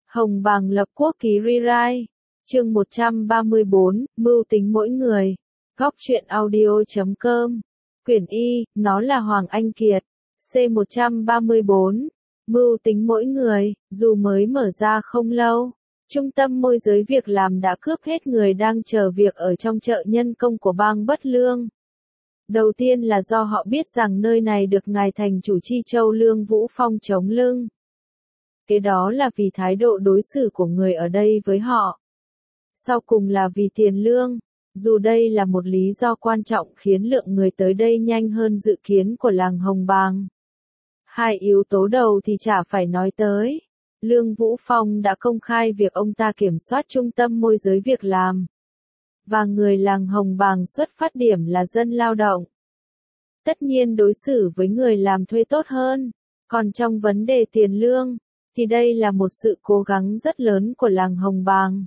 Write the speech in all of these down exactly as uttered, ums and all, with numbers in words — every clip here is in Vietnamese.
Hồng Bàng lập quốc ký rewrite. Chương một trăm ba mươi bốn, mưu tính mỗi người. Góc truyện audio chấm com. Quyển Y, nó là Hoàng Anh Kiệt. C một trăm ba mươi bốn. Mưu tính mỗi người, dù mới mở ra không lâu. Trung tâm môi giới việc làm đã cướp hết người đang chờ việc ở trong chợ nhân công của bang Bất Lương. Đầu tiên là do họ biết rằng nơi này được ngài thành chủ Chi Châu Lương Vũ Phong chống lưng. Kế đó là vì thái độ đối xử của người ở đây với họ. Sau cùng là vì tiền lương, dù đây là một lý do quan trọng khiến lượng người tới đây nhanh hơn dự kiến của làng Hồng Bàng. Hai yếu tố đầu thì chả phải nói tới. Lương Vũ Phong đã công khai việc ông ta kiểm soát trung tâm môi giới việc làm. Và người làng Hồng Bàng xuất phát điểm là dân lao động. Tất nhiên đối xử với người làm thuê tốt hơn. Còn trong vấn đề tiền lương, thì đây là một sự cố gắng rất lớn của làng Hồng Bàng.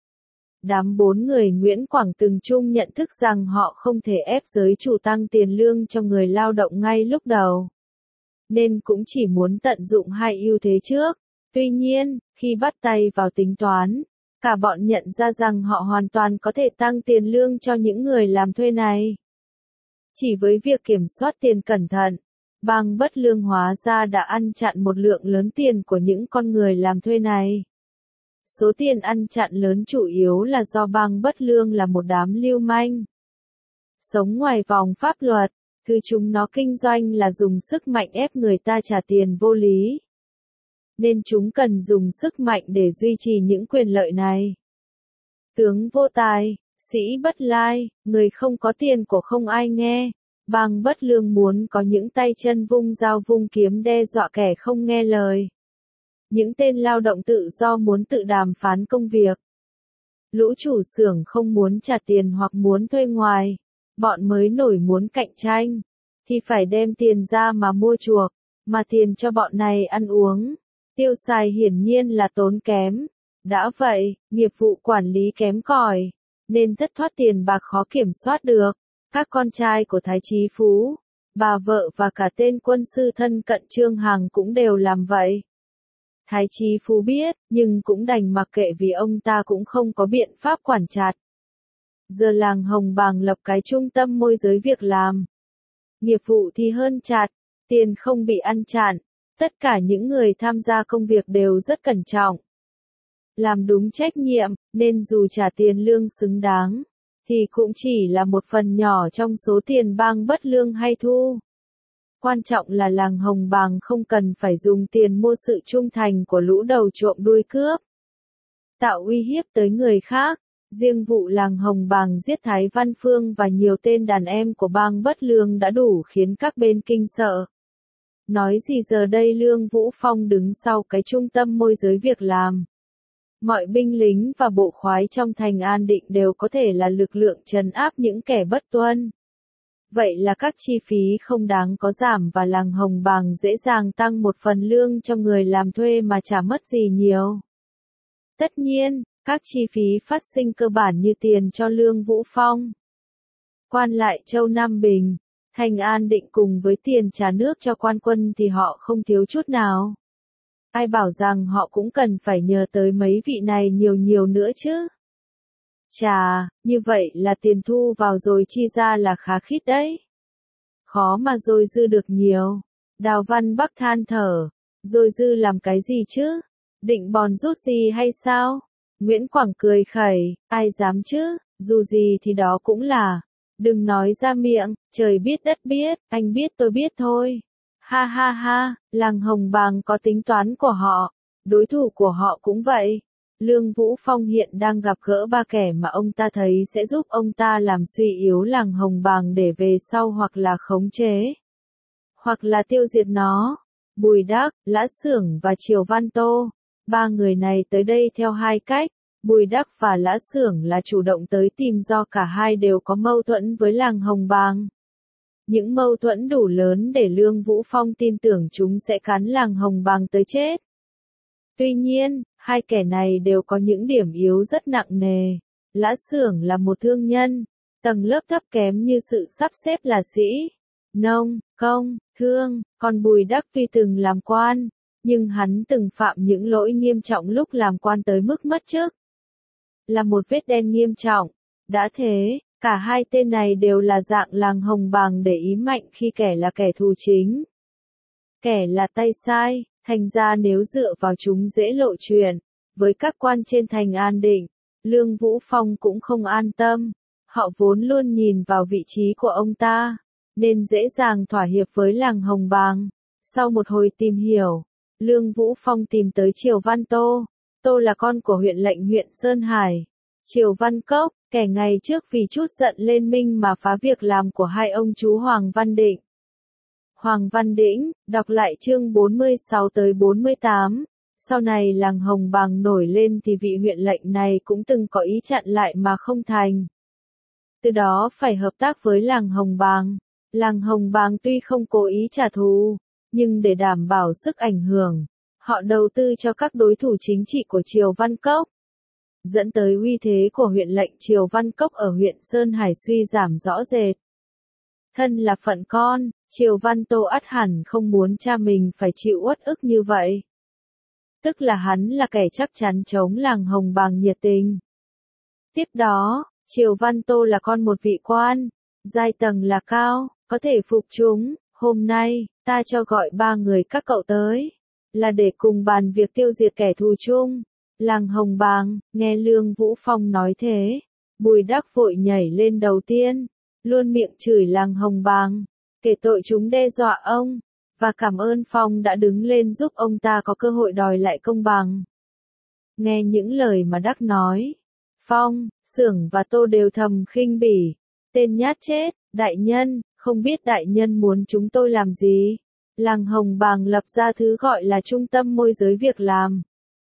Đám bốn người Nguyễn Quảng từng chung nhận thức rằng họ không thể ép giới chủ tăng tiền lương cho người lao động ngay lúc đầu. Nên cũng chỉ muốn tận dụng hai ưu thế trước. Tuy nhiên, khi bắt tay vào tính toán, cả bọn nhận ra rằng họ hoàn toàn có thể tăng tiền lương cho những người làm thuê này. Chỉ với việc kiểm soát tiền cẩn thận, bang Bất Lương hóa ra đã ăn chặn một lượng lớn tiền của những con người làm thuê này. Số tiền ăn chặn lớn chủ yếu là do bang Bất Lương là một đám lưu manh. Sống ngoài vòng pháp luật, thứ chúng nó kinh doanh là dùng sức mạnh ép người ta trả tiền vô lý. Nên chúng cần dùng sức mạnh để duy trì những quyền lợi này. Tướng vô tài, sĩ bất lai, người không có tiền của không ai nghe. Bang Bất Lương muốn có những tay chân vung dao vung kiếm đe dọa kẻ không nghe lời. Những tên lao động tự do muốn tự đàm phán công việc. Lũ chủ xưởng không muốn trả tiền hoặc muốn thuê ngoài. Bọn mới nổi muốn cạnh tranh, thì phải đem tiền ra mà mua chuộc, mà tiền cho bọn này ăn uống. Tiêu xài hiển nhiên là tốn kém. Đã vậy, nghiệp vụ quản lý kém cỏi, nên thất thoát tiền bạc khó kiểm soát được. Các con trai của Thái Chí Phú, bà vợ và cả tên quân sư thân cận Trương Hằng cũng đều làm vậy. Thái Chí Phú biết, nhưng cũng đành mặc kệ vì ông ta cũng không có biện pháp quản chặt. Giờ làng Hồng Bàng lập cái trung tâm môi giới việc làm. Nghiệp vụ thì hơn chặt, tiền không bị ăn chặn. Tất cả những người tham gia công việc đều rất cẩn trọng. Làm đúng trách nhiệm, nên dù trả tiền lương xứng đáng, thì cũng chỉ là một phần nhỏ trong số tiền bang Bất Lương hay thu. Quan trọng là làng Hồng Bàng không cần phải dùng tiền mua sự trung thành của lũ đầu trộm đuôi cướp. Tạo uy hiếp tới người khác. Riêng vụ làng Hồng Bàng giết Thái Văn Phương và nhiều tên đàn em của bang Bất Lương đã đủ khiến các bên kinh sợ. Nói gì giờ đây Lương Vũ Phong đứng sau cái trung tâm môi giới việc làm. Mọi binh lính và bộ khoái trong thành An Định đều có thể là lực lượng trấn áp những kẻ bất tuân. Vậy là các chi phí không đáng có giảm và làng Hồng Bàng dễ dàng tăng một phần lương cho người làm thuê mà chả mất gì nhiều. Tất nhiên, các chi phí phát sinh cơ bản như tiền cho Lương Vũ Phong, quan lại Châu Nam Bình, thành An Định cùng với tiền trả nước cho quan quân thì họ không thiếu chút nào. Ai bảo rằng họ cũng cần phải nhờ tới mấy vị này nhiều nhiều nữa chứ. Chà, như vậy là tiền thu vào rồi chi ra là khá khít đấy. Khó mà dôi dư được nhiều. Đào Văn Bắc than thở, dôi dư làm cái gì chứ? Định bòn rút gì hay sao? Nguyễn Quảng cười khẩy, ai dám chứ, dù gì thì đó cũng là. Đừng nói ra miệng, trời biết đất biết, anh biết tôi biết thôi. Ha ha ha, làng Hồng Bàng có tính toán của họ, đối thủ của họ cũng vậy. Lương Vũ Phong hiện đang gặp gỡ ba kẻ mà ông ta thấy sẽ giúp ông ta làm suy yếu làng Hồng Bàng để về sau hoặc là khống chế, hoặc là tiêu diệt nó. Bùi Đắc, Lã Xưởng và Triều Văn Tô. Ba người này tới đây theo hai cách. Bùi Đắc và Lã Xưởng là chủ động tới tìm do cả hai đều có mâu thuẫn với làng Hồng Bàng. Những mâu thuẫn đủ lớn để Lương Vũ Phong tin tưởng chúng sẽ cắn làng Hồng Bàng tới chết. Tuy nhiên, hai kẻ này đều có những điểm yếu rất nặng nề. Lã Xưởng là một thương nhân, tầng lớp thấp kém như sự sắp xếp là sĩ, nông, công, thương, còn Bùi Đắc tuy từng làm quan, nhưng hắn từng phạm những lỗi nghiêm trọng lúc làm quan tới mức mất chức. Là một vết đen nghiêm trọng. Đã thế, cả hai tên này đều là dạng làng hồng bàng để ý mạnh khi kẻ là kẻ thù chính. Kẻ là tay sai, thành ra nếu dựa vào chúng dễ lộ chuyện. Với các quan trên thành An Định, Lương Vũ Phong cũng không an tâm. Họ vốn luôn nhìn vào vị trí của ông ta, nên dễ dàng thỏa hiệp với làng hồng bàng. Sau một hồi tìm hiểu, Lương Vũ Phong tìm tới Triều Văn Tô. Tô là con của huyện lệnh huyện Sơn Hải. Triều Văn Cốc, kẻ ngày trước vì chút giận lên Minh mà phá việc làm của hai ông chú Hoàng Văn Định. Hoàng Văn Đĩnh, đọc lại chương bốn mươi sáu tới bốn mươi tám. Sau này làng hồng bàng nổi lên thì vị huyện lệnh này cũng từng có ý chặn lại mà không thành. Từ đó phải hợp tác với làng hồng bàng. Làng hồng bàng tuy không cố ý trả thù, nhưng để đảm bảo sức ảnh hưởng, họ đầu tư cho các đối thủ chính trị của Triều Văn Cốc, dẫn tới uy thế của huyện lệnh Triều Văn Cốc ở huyện Sơn Hải suy giảm rõ rệt. Thân là phận con, Triều Văn Tô ắt hẳn không muốn cha mình phải chịu uất ức như vậy. Tức là hắn là kẻ chắc chắn chống làng hồng bàng nhiệt tình. Tiếp đó, Triều Văn Tô là con một vị quan, giai tầng là cao, có thể phục chúng. Hôm nay, ta cho gọi ba người các cậu tới, là để cùng bàn việc tiêu diệt kẻ thù chung. Làng hồng bàng, nghe Lương Vũ Phong nói thế, Bùi Đắc vội nhảy lên đầu tiên, luôn miệng chửi làng hồng bàng, kể tội chúng đe dọa ông, và cảm ơn Phong đã đứng lên giúp ông ta có cơ hội đòi lại công bằng. Nghe những lời mà Đắc nói, Phong, Xưởng và Tô đều thầm khinh bỉ, tên nhát chết, đại nhân, không biết đại nhân muốn chúng tôi làm gì? Làng hồng bàng lập ra thứ gọi là trung tâm môi giới việc làm.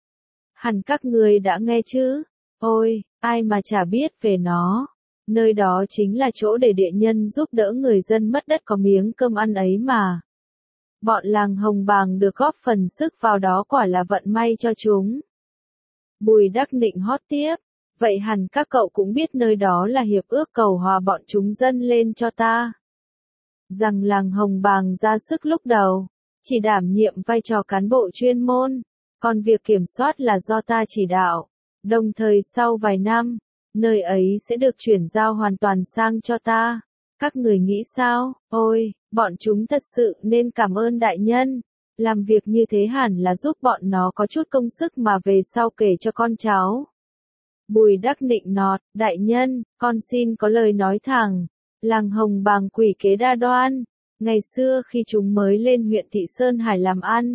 Hẳn các người đã nghe chứ? Ôi, ai mà chả biết về nó. Nơi đó chính là chỗ để địa nhân giúp đỡ người dân mất đất có miếng cơm ăn ấy mà. Bọn làng hồng bàng được góp phần sức vào đó quả là vận may cho chúng. Bùi Đắc Nịnh hót tiếp. Vậy hẳn các cậu cũng biết nơi đó là hiệp ước cầu hòa bọn chúng dâng lên cho ta. Rằng làng hồng bàng ra sức lúc đầu, chỉ đảm nhiệm vai trò cán bộ chuyên môn, còn việc kiểm soát là do ta chỉ đạo. Đồng thời sau vài năm, nơi ấy sẽ được chuyển giao hoàn toàn sang cho ta. Các người nghĩ sao? Ôi, bọn chúng thật sự nên cảm ơn đại nhân. Làm việc như thế hẳn là giúp bọn nó có chút công sức mà về sau kể cho con cháu. Bùi Đắc Nịnh nọt, đại nhân, con xin có lời nói thẳng. Làng hồng bàng quỷ kế đa đoan. Ngày xưa khi chúng mới lên huyện Thị Sơn Hải làm ăn,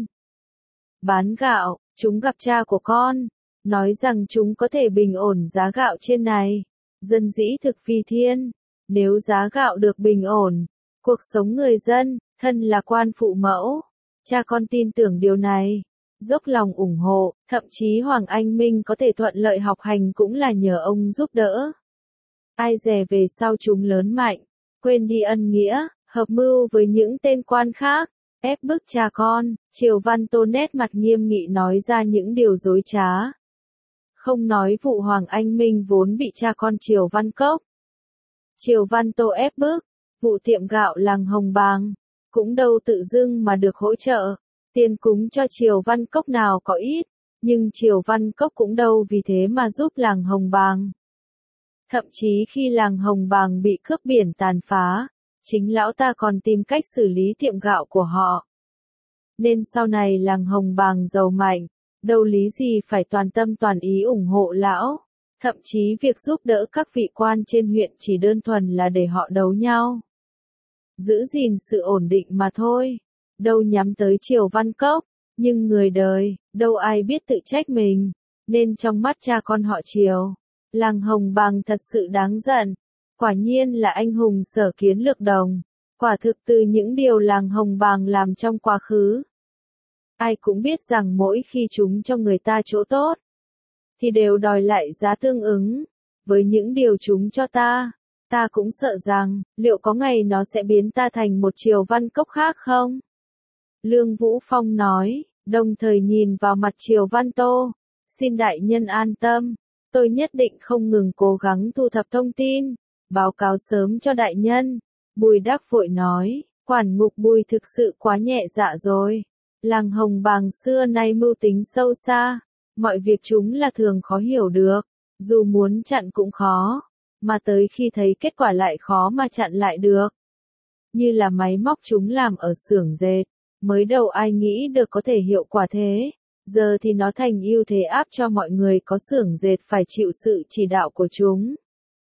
bán gạo, chúng gặp cha của con, nói rằng chúng có thể bình ổn giá gạo trên này. Dân dĩ thực vì thiên, nếu giá gạo được bình ổn, cuộc sống người dân, thân là quan phụ mẫu, cha con tin tưởng điều này, dốc lòng ủng hộ, thậm chí Hoàng Anh Minh có thể thuận lợi học hành cũng là nhờ ông giúp đỡ. Ai dè về sau chúng lớn mạnh, quên đi ân nghĩa, hợp mưu với những tên quan khác, ép bức cha con. Triều Văn Tô nét mặt nghiêm nghị nói ra những điều dối trá. Không nói vụ Hoàng Anh Minh vốn bị cha con Triều Văn Cốc, Triều Văn Tô ép bức, vụ tiệm gạo làng hồng bàng, cũng đâu tự dưng mà được hỗ trợ. Tiền cúng cho Triều Văn Cốc nào có ít, nhưng Triều Văn Cốc cũng đâu vì thế mà giúp làng hồng bàng. Thậm chí khi làng hồng bàng bị cướp biển tàn phá, chính lão ta còn tìm cách xử lý tiệm gạo của họ. Nên sau này làng hồng bàng giàu mạnh, đâu lý gì phải toàn tâm toàn ý ủng hộ lão. Thậm chí việc giúp đỡ các vị quan trên huyện chỉ đơn thuần là để họ đấu nhau, giữ gìn sự ổn định mà thôi. Đâu nhắm tới Triều Văn Cốc, nhưng người đời, đâu ai biết tự trách mình. Nên trong mắt cha con họ Triều, làng hồng bàng thật sự đáng giận. Quả nhiên là anh hùng sở kiến lược đồng. Quả thực từ những điều làng hồng bàng làm trong quá khứ, ai cũng biết rằng mỗi khi chúng cho người ta chỗ tốt, thì đều đòi lại giá tương ứng. Với những điều chúng cho ta, ta cũng sợ rằng, liệu có ngày nó sẽ biến ta thành một Triều Văn Cốc khác không? Lương Vũ Phong nói, đồng thời nhìn vào mặt Triều Văn Tô. Xin đại nhân an tâm, tôi nhất định không ngừng cố gắng thu thập thông tin, báo cáo sớm cho đại nhân. Bùi Đắc vội nói, quản ngục Bùi thực sự quá nhẹ dạ rồi. Làng Hồng Bàng xưa nay mưu tính sâu xa, mọi việc chúng là thường khó hiểu được, dù muốn chặn cũng khó, mà tới khi thấy kết quả lại khó mà chặn lại được. Như là máy móc chúng làm ở xưởng dệt, mới đầu ai nghĩ được có thể hiệu quả thế, giờ thì nó thành ưu thế áp cho mọi người có xưởng dệt phải chịu sự chỉ đạo của chúng.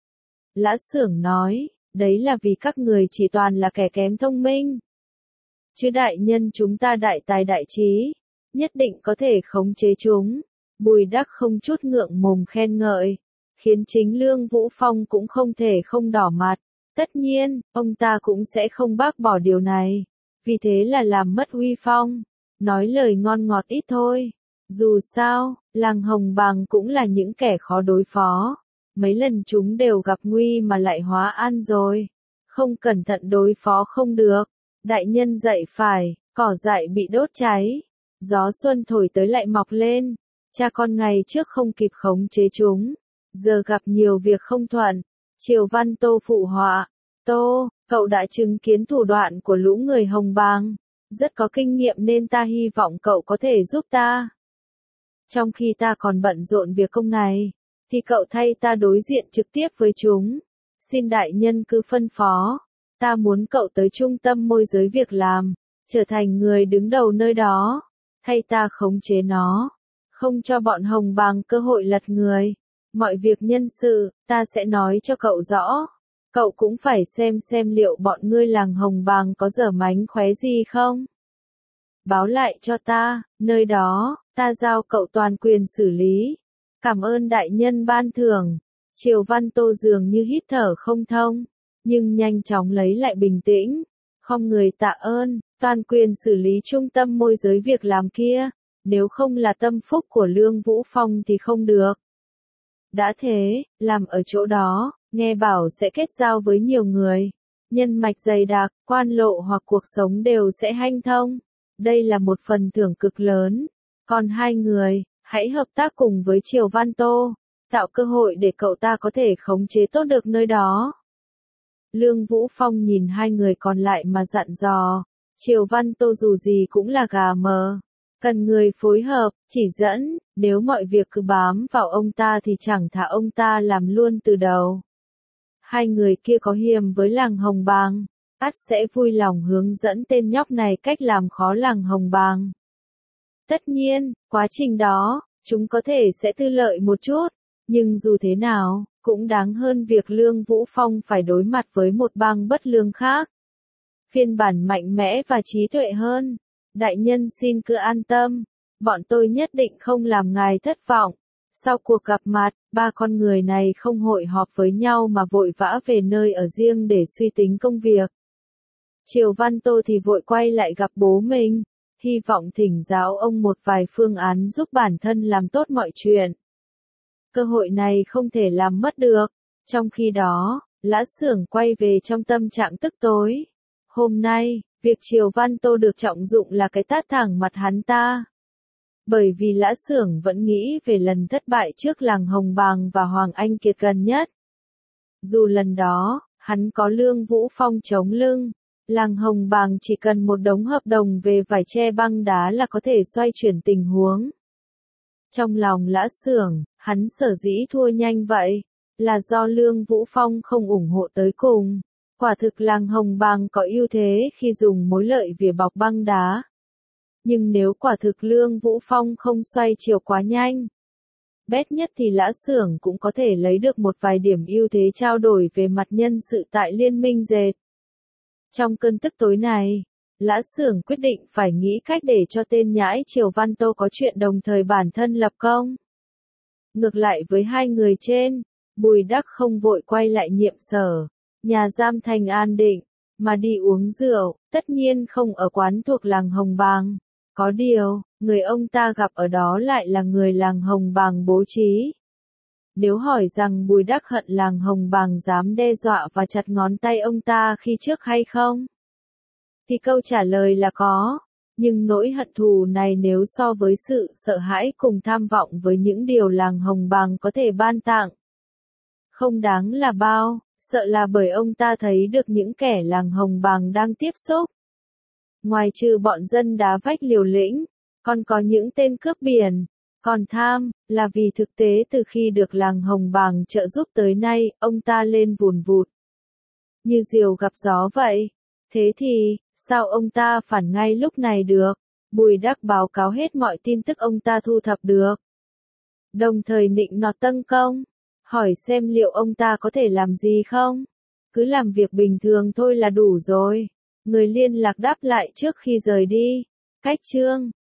Lã Xưởng nói, đấy là vì các người chỉ toàn là kẻ kém thông minh. Chứ đại nhân chúng ta đại tài đại trí, nhất định có thể khống chế chúng. Bùi Đắc không chút ngượng mồm khen ngợi, khiến chính Lương Vũ Phong cũng không thể không đỏ mặt. Tất nhiên, ông ta cũng sẽ không bác bỏ điều này, vì thế là làm mất uy phong, nói lời ngon ngọt ít thôi. Dù sao, làng Hồng Bàng cũng là những kẻ khó đối phó, mấy lần chúng đều gặp nguy mà lại hóa an rồi, không cẩn thận đối phó không được. Đại nhân dạy phải, cỏ dại bị đốt cháy, gió xuân thổi tới lại mọc lên, cha con ngày trước không kịp khống chế chúng, giờ gặp nhiều việc không thuận. Triều Văn Tô phụ họa, Tô, cậu đã chứng kiến thủ đoạn của lũ người Hồng Bàng, rất có kinh nghiệm nên ta hy vọng cậu có thể giúp ta. Trong khi ta còn bận rộn việc công này, thì cậu thay ta đối diện trực tiếp với chúng. Xin đại nhân cứ phân phó, ta muốn cậu tới trung tâm môi giới việc làm, trở thành người đứng đầu nơi đó, thay ta khống chế nó, không cho bọn Hồng Bàng cơ hội lật người. Mọi việc nhân sự, ta sẽ nói cho cậu rõ. Cậu cũng phải xem xem liệu bọn ngươi làng Hồng Bàng có dở mánh khóe gì không. Báo lại cho ta, nơi đó, ta giao cậu toàn quyền xử lý. Cảm ơn đại nhân ban thưởng. Triều Văn Tô dường như hít thở không thông, nhưng nhanh chóng lấy lại bình tĩnh. Không người tạ ơn, toàn quyền xử lý trung tâm môi giới việc làm kia. Nếu không là tâm phúc của Lương Vũ Phong thì không được. Đã thế, làm ở chỗ đó, nghe bảo sẽ kết giao với nhiều người. Nhân mạch dày đặc, quan lộ hoặc cuộc sống đều sẽ hanh thông. Đây là một phần thưởng cực lớn. Còn hai người, hãy hợp tác cùng với Triều Văn Tô, tạo cơ hội để cậu ta có thể khống chế tốt được nơi đó. Lương Vũ Phong nhìn hai người còn lại mà dặn dò, Triều Văn Tô dù gì cũng là gà mờ. Cần người phối hợp, chỉ dẫn, nếu mọi việc cứ bám vào ông ta thì chẳng thà ông ta làm luôn từ đầu. Hai người kia có hiềm với làng Hồng Bàng, ắt sẽ vui lòng hướng dẫn tên nhóc này cách làm khó làng Hồng Bàng. Tất nhiên, quá trình đó, chúng có thể sẽ tư lợi một chút, nhưng dù thế nào, cũng đáng hơn việc Lương Vũ Phong phải đối mặt với một bang bất lương khác. Phiên bản mạnh mẽ và trí tuệ hơn. Đại nhân xin cứ an tâm, bọn tôi nhất định không làm ngài thất vọng. Sau cuộc gặp mặt, ba con người này không hội họp với nhau mà vội vã về nơi ở riêng để suy tính công việc. Triều Văn Tô thì vội quay lại gặp bố mình, hy vọng thỉnh giáo ông một vài phương án giúp bản thân làm tốt mọi chuyện. Cơ hội này không thể làm mất được. Trong khi đó, Lã Xưởng quay về trong tâm trạng tức tối. Hôm nay, việc Triều Văn Tô được trọng dụng là cái tát thẳng mặt hắn ta. Bởi vì Lã Xưởng vẫn nghĩ về lần thất bại trước làng Hồng Bàng và Hoàng Anh Kiệt gần nhất. Dù lần đó, hắn có Lương Vũ Phong chống lưng, làng Hồng Bàng chỉ cần một đống hợp đồng về vải tre băng đá là có thể xoay chuyển tình huống. Trong lòng Lã Xưởng, hắn sở dĩ thua nhanh vậy, là do Lương Vũ Phong không ủng hộ tới cùng. Quả thực làng Hồng Bàng có ưu thế khi dùng mối lợi vỉa bọc băng đá. Nhưng nếu quả thực Lương Vũ Phong không xoay chiều quá nhanh, bét nhất thì Lã Xưởng cũng có thể lấy được một vài điểm ưu thế trao đổi về mặt nhân sự tại Liên minh dệt. Trong cơn tức tối này, Lã Xưởng quyết định phải nghĩ cách để cho tên nhãi Triều Văn Tô có chuyện đồng thời bản thân lập công. Ngược lại với hai người trên, Bùi Đắc không vội quay lại nhiệm sở, nhà giam thành an định, mà đi uống rượu, tất nhiên không ở quán thuộc làng Hồng Bàng. Có điều, người ông ta gặp ở đó lại là người làng Hồng Bàng bố trí. Nếu hỏi rằng Bùi Đắc hận làng Hồng Bàng dám đe dọa và chặt ngón tay ông ta khi trước hay không? Thì câu trả lời là có, nhưng nỗi hận thù này nếu so với sự sợ hãi cùng tham vọng với những điều làng Hồng Bàng có thể ban tặng, không đáng là bao, sợ là bởi ông ta thấy được những kẻ làng Hồng Bàng đang tiếp xúc. Ngoài trừ bọn dân đá vách liều lĩnh, còn có những tên cướp biển, còn tham, là vì thực tế từ khi được làng Hồng Bàng trợ giúp tới nay, ông ta lên vùn vụt. Như diều gặp gió vậy. Thế thì, sao ông ta phản ngay lúc này được? Bùi Đắc báo cáo hết mọi tin tức ông ta thu thập được. Đồng thời nịnh nọt Tân Công, hỏi xem liệu ông ta có thể làm gì không? Cứ làm việc bình thường thôi là đủ rồi. Người liên lạc đáp lại trước khi rời đi. Cách chương